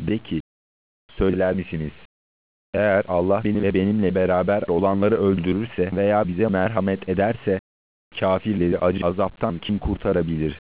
De ki, söyler misiniz? Eğer Allah beni ve benimle beraber olanları öldürürse veya bize merhamet ederse, kâfirleri acı azaptan kim kurtarabilir?